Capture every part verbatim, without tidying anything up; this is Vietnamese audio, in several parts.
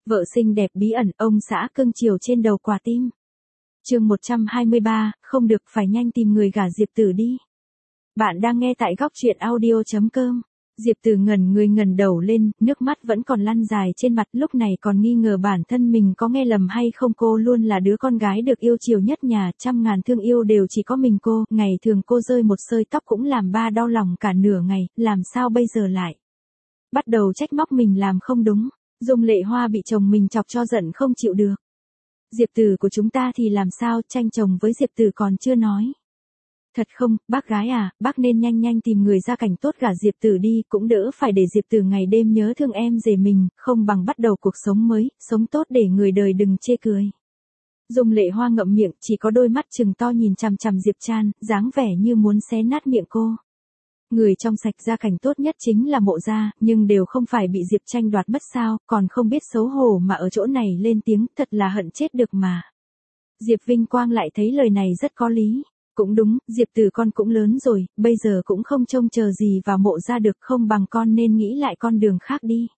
Vợ xinh đẹp bí ẩn, ông xã cưng chiều trên đầu quả tim. Chương một trăm hai mươi ba, không được, phải nhanh tìm người gả Diệp Tử đi. Bạn đang nghe tại góc truyện audio chấm com. Diệp Tử ngẩn người ngẩng đầu lên, nước mắt vẫn còn lăn dài trên mặt, lúc này còn nghi ngờ bản thân mình có nghe lầm hay không. Cô luôn là đứa con gái được yêu chiều nhất nhà, trăm ngàn thương yêu đều chỉ có mình cô, ngày thường cô rơi một sợi tóc cũng làm ba đau lòng cả nửa ngày, làm sao bây giờ lại bắt đầu trách móc mình làm không đúng. Dung Lệ Hoa bị chồng mình chọc cho giận không chịu được. Diệp Tử của chúng ta thì làm sao, tranh chồng với Diệp Tử còn chưa nói. Thật không, bác gái à, bác nên nhanh nhanh tìm người gia cảnh tốt gả Diệp Tử đi, cũng đỡ phải để Diệp Tử ngày đêm nhớ thương em rể mình, không bằng bắt đầu cuộc sống mới, sống tốt để người đời đừng chê cười. Dung Lệ Hoa ngậm miệng, chỉ có đôi mắt trừng to nhìn chằm chằm Diệp Trăn, dáng vẻ như muốn xé nát miệng cô. Người trong sạch gia cảnh tốt nhất chính là Mộ gia, nhưng đều không phải bị Diệp Tranh đoạt mất sao, còn không biết xấu hổ mà ở chỗ này lên tiếng, thật là hận chết được mà. Diệp Vinh Quang lại thấy lời này rất có lý. Cũng đúng, Diệp Tử con cũng lớn rồi, bây giờ cũng không trông chờ gì vào Mộ gia được, không bằng con nên nghĩ lại con đường khác đi.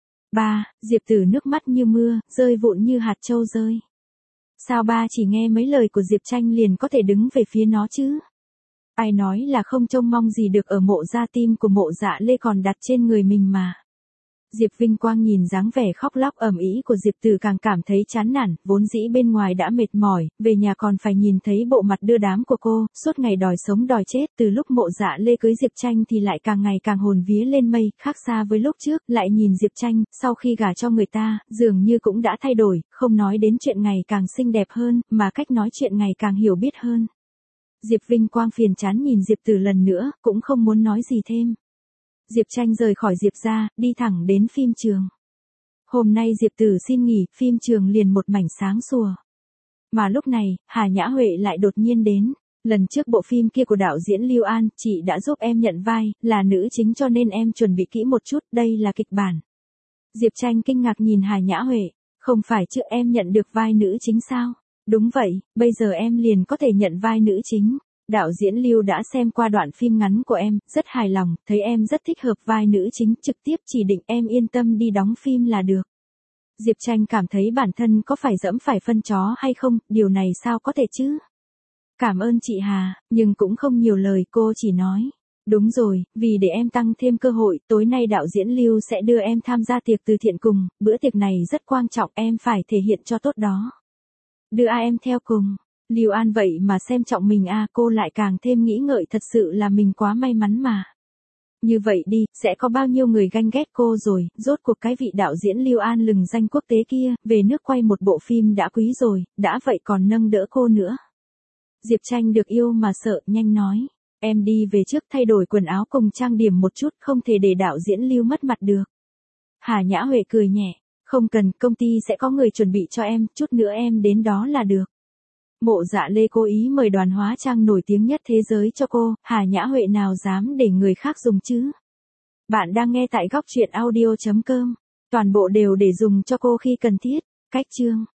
Ba, Diệp Tử nước mắt như mưa, rơi vụn như hạt châu rơi. Sao ba chỉ nghe mấy lời của Diệp Tranh liền có thể đứng về phía nó chứ? Ai nói là không trông mong gì được ở Mộ gia, tim của Mộ Dạ Lê còn đặt trên người mình mà. Diệp Vinh Quang nhìn dáng vẻ khóc lóc ầm ĩ của Diệp Tử càng cảm thấy chán nản, vốn dĩ bên ngoài đã mệt mỏi, về nhà còn phải nhìn thấy bộ mặt đưa đám của cô, suốt ngày đòi sống đòi chết, từ lúc Mộ Dạ Lê cưới Diệp Tranh thì lại càng ngày càng hồn vía lên mây, khác xa với lúc trước, lại nhìn Diệp Tranh, sau khi gả cho người ta, dường như cũng đã thay đổi, không nói đến chuyện ngày càng xinh đẹp hơn, mà cách nói chuyện ngày càng hiểu biết hơn. Diệp Vinh Quang phiền chán nhìn Diệp Tử lần nữa, cũng không muốn nói gì thêm. Diệp Tranh rời khỏi Diệp gia, đi thẳng đến phim trường. Hôm nay Diệp Tử xin nghỉ, phim trường liền một mảnh sáng sủa. Mà lúc này, Hà Nhã Huệ lại đột nhiên đến. Lần trước bộ phim kia của đạo diễn Lưu An, chị đã giúp em nhận vai, là nữ chính cho nên em chuẩn bị kỹ một chút, đây là kịch bản. Diệp Tranh kinh ngạc nhìn Hà Nhã Huệ, không phải chứ em nhận được vai nữ chính sao? Đúng vậy, bây giờ em liền có thể nhận vai nữ chính. Đạo diễn Lưu đã xem qua đoạn phim ngắn của em, rất hài lòng, thấy em rất thích hợp vai nữ chính, trực tiếp chỉ định em yên tâm đi đóng phim là được. Diệp Tranh cảm thấy bản thân có phải dẫm phải phân chó hay không, điều này sao có thể chứ? Cảm ơn chị Hà, nhưng cũng không nhiều lời, cô chỉ nói. Đúng rồi, vì để em tăng thêm cơ hội, tối nay đạo diễn Lưu sẽ đưa em tham gia tiệc từ thiện cùng, bữa tiệc này rất quan trọng, em phải thể hiện cho tốt đó. Đưa a em theo cùng. Lưu An vậy mà xem trọng mình a, cô lại càng thêm nghĩ ngợi, thật sự là mình quá may mắn mà. Như vậy đi, sẽ có bao nhiêu người ganh ghét cô rồi, rốt cuộc cái vị đạo diễn Lưu An lừng danh quốc tế kia, về nước quay một bộ phim đã quý rồi, đã vậy còn nâng đỡ cô nữa. Diệp Tranh được yêu mà sợ, nhanh nói, em đi về trước thay đổi quần áo cùng trang điểm một chút, không thể để đạo diễn Lưu mất mặt được. Hà Nhã Huệ cười nhẹ, không cần, công ty sẽ có người chuẩn bị cho em, chút nữa em đến đó là được. Mộ Dạ Lê cố ý mời đoàn hóa trang nổi tiếng nhất thế giới cho cô, Hà Nhã Huệ nào dám để người khác dùng chứ? Bạn đang nghe tại góc truyện audio chấm com, toàn bộ đều để dùng cho cô khi cần thiết. Cách chương